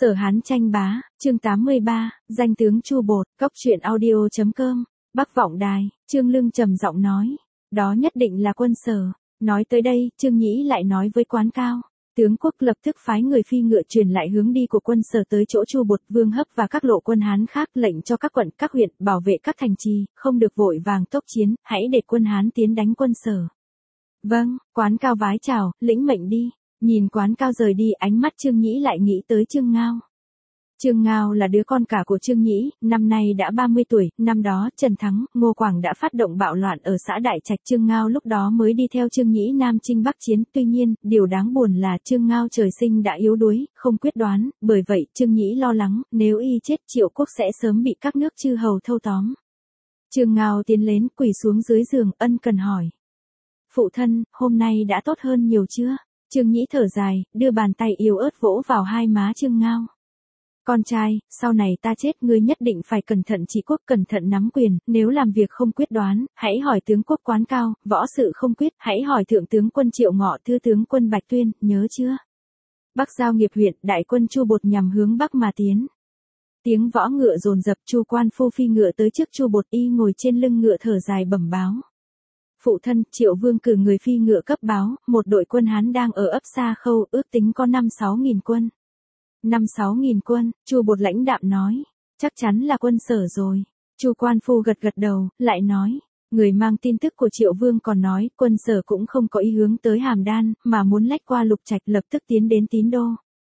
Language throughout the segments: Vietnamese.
Sở Hán tranh bá, chương 83, danh tướng Chu Bột, cóc truyện audio.com, Bắc Vọng Đài, Trương Lương trầm giọng nói. Đó nhất định là quân Sở. Nói tới đây, Trương Nhĩ lại nói với Quán Cao. Tướng quốc lập tức phái người phi ngựa truyền lại hướng đi của quân Sở tới chỗ Chu Bột, Vương Hấp và các lộ quân Hán khác, lệnh cho các quận, các huyện bảo vệ các thành trì, không được vội vàng tốc chiến, hãy để quân Hán tiến đánh quân Sở. Vâng, Quán Cao vái chào, lĩnh mệnh đi. Nhìn Quán Cao rời đi, ánh mắt Trương Nhĩ lại nghĩ tới Trương Ngao. Trương Ngao là đứa con cả của Trương Nhĩ, năm nay đã 30 tuổi, năm đó Trần Thắng, Ngô Quảng đã phát động bạo loạn ở xã Đại Trạch, Trương Ngao lúc đó mới đi theo Trương Nhĩ Nam chinh Bắc chiến, tuy nhiên, điều đáng buồn là Trương Ngao trời sinh đã yếu đuối, không quyết đoán, bởi vậy Trương Nhĩ lo lắng, nếu y chết Triệu Quốc sẽ sớm bị các nước chư hầu thâu tóm. Trương Ngao tiến lên, quỳ xuống dưới giường, ân cần hỏi. Phụ thân, hôm nay đã tốt hơn nhiều chưa? Trương Nhĩ thở dài, đưa bàn tay yếu ớt vỗ vào hai má Trương Ngao. Con trai, sau này ta chết ngươi nhất định phải cẩn thận trị quốc, cẩn thận nắm quyền, nếu làm việc không quyết đoán, hãy hỏi tướng quốc Quán Cao, võ sự không quyết, hãy hỏi thượng tướng quân Triệu Ngọ, thư tướng quân Bạch Tuyên, nhớ chưa? Bắc Giao Nghiệp huyện, đại quân Chu Bột nhằm hướng bắc mà tiến. Tiếng võ ngựa dồn dập, Chu Quan Phu phi ngựa tới trước Chu Bột, y ngồi trên lưng ngựa thở dài bẩm báo. Phụ thân, Triệu Vương cử người phi ngựa cấp báo, một đội quân Hán đang ở ấp Sa Khâu, ước tính có 5-6 nghìn quân. 5-6 nghìn quân, Chu Bột lãnh đạm nói, chắc chắn là quân Sở rồi. Chu Quan Phu gật gật đầu, lại nói, người mang tin tức của Triệu Vương còn nói, quân Sở cũng không có ý hướng tới Hàm Đan, mà muốn lách qua Lục Trạch lập tức tiến đến Tín Đô.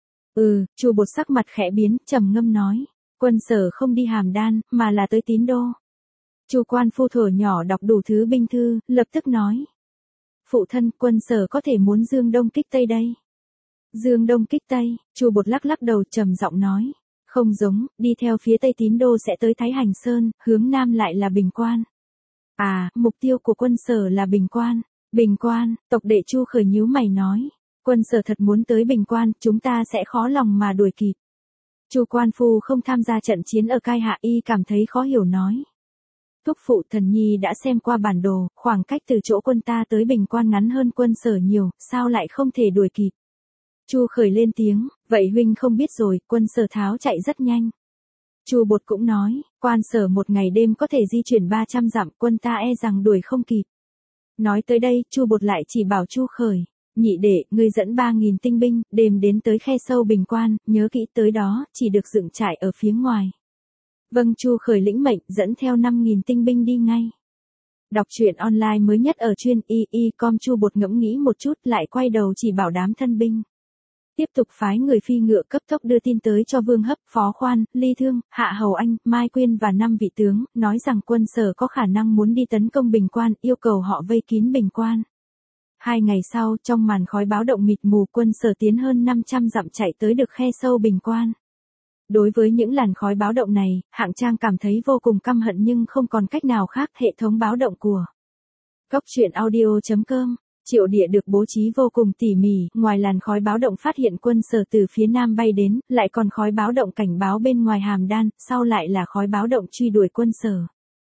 Chu Bột sắc mặt khẽ biến, trầm ngâm nói, quân Sở không đi Hàm Đan, mà là tới Tín Đô. Chu Quan Phu thở nhỏ đọc đủ thứ binh thư, lập tức nói. Phụ thân, quân Sở có thể muốn dương đông kích tây đây. Dương đông kích tây, Chu Bột lắc lắc đầu trầm giọng nói. Không giống, đi theo phía tây Tín Đô sẽ tới Thái Hành Sơn, hướng nam lại là Bình Quan. À, mục tiêu của quân Sở là Bình Quan. Bình Quan, tộc đệ Chu khởi nhíu mày nói. Quân Sở thật muốn tới Bình Quan, chúng ta sẽ khó lòng mà đuổi kịp. Chu Quan Phu không tham gia trận chiến ở Cai Hạ, y cảm thấy khó hiểu nói. Thúc phụ, thần nhi đã xem qua bản đồ, khoảng cách từ chỗ quân ta tới Bình Quan ngắn hơn quân Sở nhiều, sao lại không thể đuổi kịp? Chu khởi lên tiếng, vậy huynh không biết rồi, quân Sở tháo chạy rất nhanh. Chu Bột cũng nói, quan Sở một ngày đêm có thể di chuyển 300 dặm, quân ta e rằng đuổi không kịp. Nói tới đây, Chu Bột lại chỉ bảo Chu khởi, nhị đệ, ngươi dẫn 3.000 tinh binh, đêm đến tới khe sâu Bình Quan, nhớ kỹ tới đó, chỉ được dựng trại ở phía ngoài. Vâng, Chu khởi lĩnh mệnh, dẫn theo 5.000 tinh binh đi ngay. Đọc truyện online mới nhất ở chuyên com. Chu Bột ngẫm nghĩ một chút, lại quay đầu chỉ bảo đám thân binh. Tiếp tục phái người phi ngựa cấp tốc đưa tin tới cho Vương Hấp, Phó Khoan, Ly Thương, Hạ Hầu Anh, Mai Quyên và 5 vị tướng, nói rằng quân Sở có khả năng muốn đi tấn công Bình Quan, yêu cầu họ vây kín Bình Quan. 2 ngày sau, trong màn khói báo động mịt mù, quân Sở tiến hơn 500 dặm chạy tới được khe sâu Bình Quan. Đối với những làn khói báo động này, Hạng Trang cảm thấy vô cùng căm hận nhưng không còn cách nào khác. Hệ thống báo động của cóc truyện audio.com, Triệu Địa được bố trí vô cùng tỉ mỉ, ngoài làn khói báo động phát hiện quân Sở từ phía nam bay đến, lại còn khói báo động cảnh báo bên ngoài Hàm Đan, sau lại là khói báo động truy đuổi quân Sở.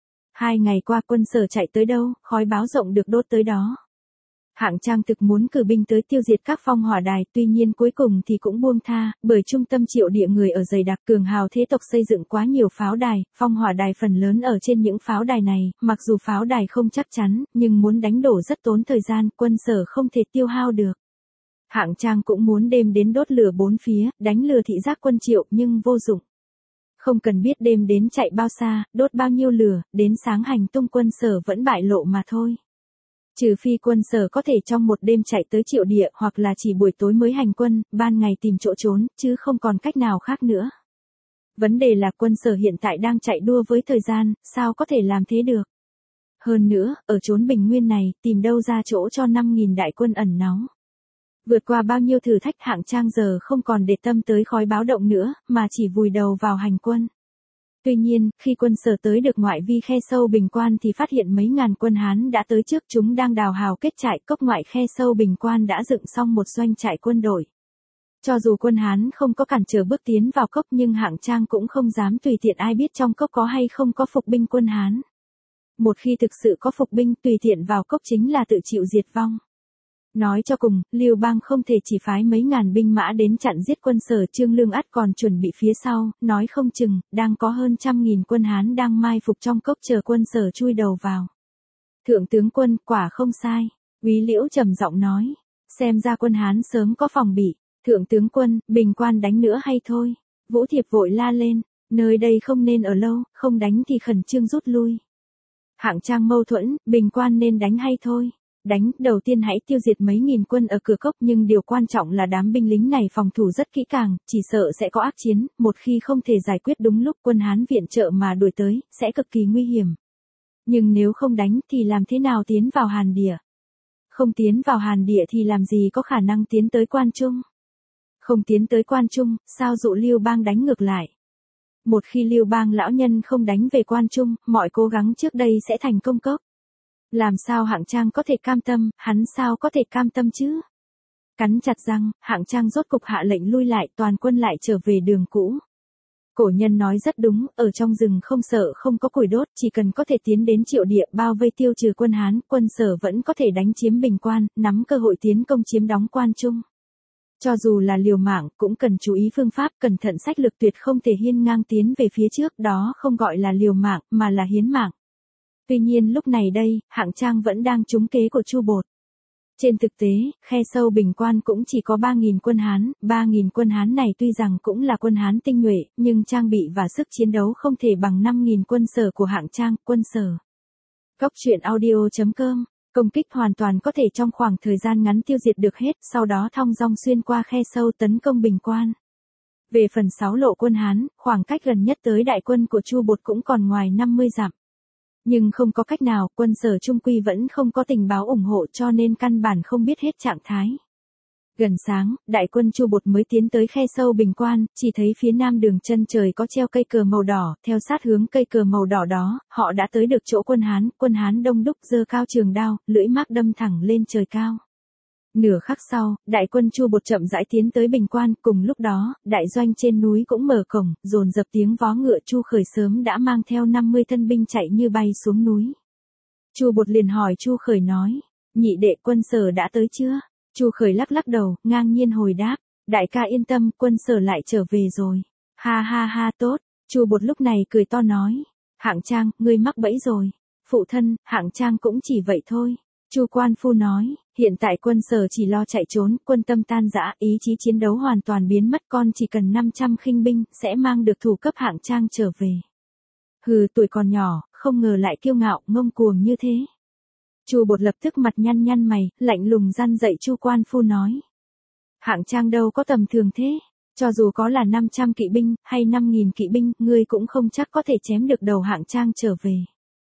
2 ngày qua quân Sở chạy tới đâu, khói báo rộng được đốt tới đó. Hạng Trang thực muốn cử binh tới tiêu diệt các phong hỏa đài, tuy nhiên cuối cùng thì cũng buông tha, bởi trung tâm Triệu Địa người ở dày đặc, cường hào thế tộc xây dựng quá nhiều pháo đài, phong hỏa đài phần lớn ở trên những pháo đài này, mặc dù pháo đài không chắc chắn, nhưng muốn đánh đổ rất tốn thời gian, quân Sở không thể tiêu hao được. Hạng Trang cũng muốn đêm đến đốt lửa bốn phía, đánh lừa thị giác quân Triệu, nhưng vô dụng. Không cần biết đêm đến chạy bao xa, đốt bao nhiêu lửa, đến sáng hành tung quân Sở vẫn bại lộ mà thôi. Trừ phi quân Sở có thể trong một đêm chạy tới Triệu Địa, hoặc là chỉ buổi tối mới hành quân, ban ngày tìm chỗ trốn, chứ không còn cách nào khác nữa. Vấn đề là quân Sở hiện tại đang chạy đua với thời gian, sao có thể làm thế được? Hơn nữa, ở chốn bình nguyên này, tìm đâu ra chỗ cho 5.000 đại quân ẩn náu. Vượt qua bao nhiêu thử thách, Hạng Trang giờ không còn để tâm tới khói báo động nữa, mà chỉ vùi đầu vào hành quân. Tuy nhiên, khi quân Sở tới được ngoại vi khe sâu Bình Quan thì phát hiện mấy ngàn quân Hán đã tới trước, chúng đang đào hào kết trại. Cốc ngoại khe sâu Bình Quan đã dựng xong một doanh trại quân đội. Cho dù quân Hán không có cản trở bước tiến vào cốc, nhưng Hạng Trang cũng không dám tùy tiện ai biết trong cốc có hay không có phục binh quân Hán. Một khi thực sự có phục binh, tùy tiện vào cốc chính là tự chịu diệt vong. Nói cho cùng, Lưu Bang không thể chỉ phái mấy ngàn binh mã đến chặn giết quân Sở, Trương Lương ắt còn chuẩn bị phía sau, nói không chừng, đang có hơn 100.000 quân Hán đang mai phục trong cốc chờ quân Sở chui đầu vào. Thượng tướng quân, quả không sai. Úy Liễu trầm giọng nói. Xem ra quân Hán sớm có phòng bị. Thượng tướng quân, Bình Quan đánh nữa hay thôi? Vũ Thiệp vội la lên. Nơi đây không nên ở lâu, không đánh thì khẩn trương rút lui. Hạng Trang mâu thuẫn, Bình Quan nên đánh hay thôi? Đánh, đầu tiên hãy tiêu diệt mấy nghìn quân ở cửa cốc, nhưng điều quan trọng là đám binh lính này phòng thủ rất kỹ càng, chỉ sợ sẽ có ác chiến, một khi không thể giải quyết đúng lúc quân Hán viện trợ mà đuổi tới, sẽ cực kỳ nguy hiểm. Nhưng nếu không đánh thì làm thế nào tiến vào Hàn Địa? Không tiến vào Hàn Địa thì làm gì có khả năng tiến tới Quan Trung? Không tiến tới Quan Trung, sao dụ Lưu Bang đánh ngược lại? Một khi Lưu Bang lão nhân không đánh về Quan Trung, mọi cố gắng trước đây sẽ thành công cốc. Làm sao Hạng Trang có thể cam tâm, hắn sao có thể cam tâm chứ? Cắn chặt răng, Hạng Trang rốt cục hạ lệnh lui lại, toàn quân lại trở về đường cũ. Cổ nhân nói rất đúng, ở trong rừng không sợ không có củi đốt, chỉ cần có thể tiến đến Triệu Địa bao vây tiêu trừ quân Hán, quân Sở vẫn có thể đánh chiếm Bình Quan, nắm cơ hội tiến công chiếm đóng Quan Trung. Cho dù là liều mạng, cũng cần chú ý phương pháp, cẩn thận sách lược, tuyệt không thể hiên ngang tiến về phía trước, đó không gọi là liều mạng, mà là hiến mạng. Tuy nhiên lúc này đây, Hạng Trang vẫn đang trúng kế của Chu Bột. Trên thực tế, khe sâu Bình Quan cũng chỉ có 3.000 quân Hán, 3.000 quân Hán này tuy rằng cũng là quân Hán tinh nhuệ, nhưng trang bị và sức chiến đấu không thể bằng 5.000 quân Sở của Hạng Trang, quân Sở. Cốc truyện audio.com, công kích hoàn toàn có thể trong khoảng thời gian ngắn tiêu diệt được hết, sau đó thong dong xuyên qua khe sâu tấn công Bình Quan. Về phần 6 lộ quân Hán, khoảng cách gần nhất tới đại quân của Chu Bột cũng còn ngoài 50 dặm. Nhưng không có cách nào, quân Sở trung quy vẫn không có tình báo ủng hộ cho nên căn bản không biết hết trạng thái. Gần sáng, đại quân Chu Bột mới tiến tới khe sâu Bình Quan, chỉ thấy phía nam đường chân trời có treo cây cờ màu đỏ, theo sát hướng cây cờ màu đỏ đó, họ đã tới được chỗ quân Hán đông đúc giơ cao trường đao, lưỡi mác đâm thẳng lên trời cao. Nửa khắc sau, đại quân Chu Bột chậm rãi tiến tới Bình Quan, cùng lúc đó, đại doanh trên núi cũng mở cổng, dồn dập tiếng vó ngựa. Chu Khởi sớm đã mang theo 50 thân binh chạy như bay xuống núi. Chu Bột liền hỏi Chu Khởi nói, nhị đệ, quân Sở đã tới chưa? Chu Khởi lắc lắc đầu, ngang nhiên hồi đáp, đại ca yên tâm, quân Sở lại trở về rồi. Ha ha ha, tốt. Chu Bột lúc này cười to nói, Hạng Trang, ngươi mắc bẫy rồi. Phụ thân, Hạng Trang cũng chỉ vậy thôi. Chu Quan Phu nói, hiện tại quân Sở chỉ lo chạy trốn, quân tâm tan rã, ý chí chiến đấu hoàn toàn biến mất, con chỉ cần 500 khinh binh, sẽ mang được thủ cấp Hạng Trang trở về. Hừ, tuổi còn nhỏ, không ngờ lại kiêu ngạo, ngông cuồng như thế. Chu Bột lập tức mặt nhăn nhăn mày, lạnh lùng răn dạy Chu Quan Phu nói. Hạng Trang đâu có tầm thường thế, cho dù có là 500 kỵ binh, hay 5.000 kỵ binh, ngươi cũng không chắc có thể chém được đầu Hạng Trang trở về.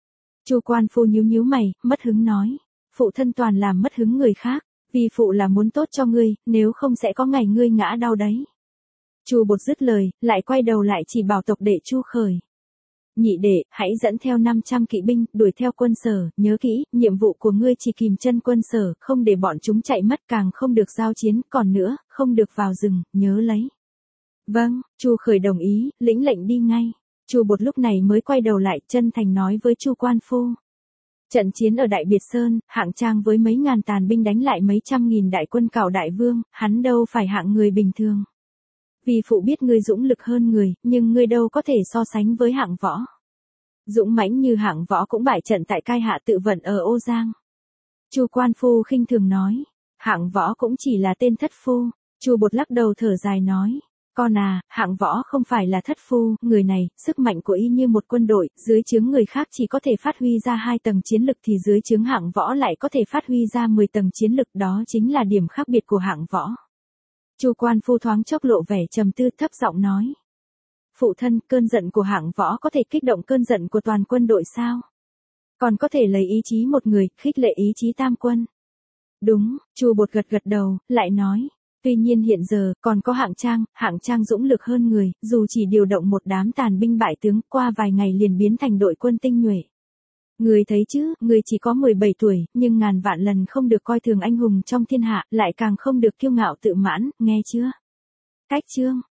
Chu Quan Phu nhíu nhíu mày, mất hứng nói. Phụ thân toàn làm mất hứng người khác, vì phụ là muốn tốt cho ngươi, nếu không sẽ có ngày ngươi ngã đau đấy. Chu Bột dứt lời, lại quay đầu lại chỉ bảo tộc đệ Chu Khởi. Nhị đệ, hãy dẫn theo 500 kỵ binh, đuổi theo quân Sở, nhớ kỹ, nhiệm vụ của ngươi chỉ kìm chân quân Sở, không để bọn chúng chạy mất, càng không được giao chiến, còn nữa, không được vào rừng, nhớ lấy. Vâng, Chu Khởi đồng ý, lĩnh lệnh đi ngay. Chu Bột lúc này mới quay đầu lại, chân thành nói với Chu Quan Phu. Trận chiến ở Đại Biệt Sơn, Hạng Trang với mấy ngàn tàn binh đánh lại mấy trăm nghìn đại quân Cảo Đại Vương, hắn đâu phải hạng người bình thường. Vì phụ biết ngươi dũng lực hơn người, nhưng ngươi đâu có thể so sánh với Hạng Võ. Dũng mãnh như Hạng Võ cũng bại trận tại Cai Hạ Tự Vận ở Ô Giang. Chu Quan Phu khinh thường nói, Hạng Võ cũng chỉ là tên thất phu. Chu Bột lắc đầu thở dài nói, con à, Hạng Võ không phải là thất phu, người này, sức mạnh của y như một quân đội, dưới trướng người khác chỉ có thể phát huy ra 2 tầng chiến lực thì dưới trướng Hạng Võ lại có thể phát huy ra 10 tầng chiến lực, đó chính là điểm khác biệt của Hạng Võ. Chu Quan Phu thoáng chốc lộ vẻ trầm tư, thấp giọng nói. Phụ thân, cơn giận của Hạng Võ có thể kích động cơn giận của toàn quân đội sao? Còn có thể lấy ý chí một người, khích lệ ý chí tam quân. Đúng, Chu Bột gật gật đầu, lại nói. Tuy nhiên hiện giờ, còn có Hạng Trang dũng lực hơn người, dù chỉ điều động một đám tàn binh bại tướng, qua vài ngày liền biến thành đội quân tinh nhuệ. Người thấy chứ, người chỉ có 17 tuổi, nhưng ngàn vạn lần không được coi thường anh hùng trong thiên hạ, lại càng không được kiêu ngạo tự mãn, nghe chưa? Cách chương.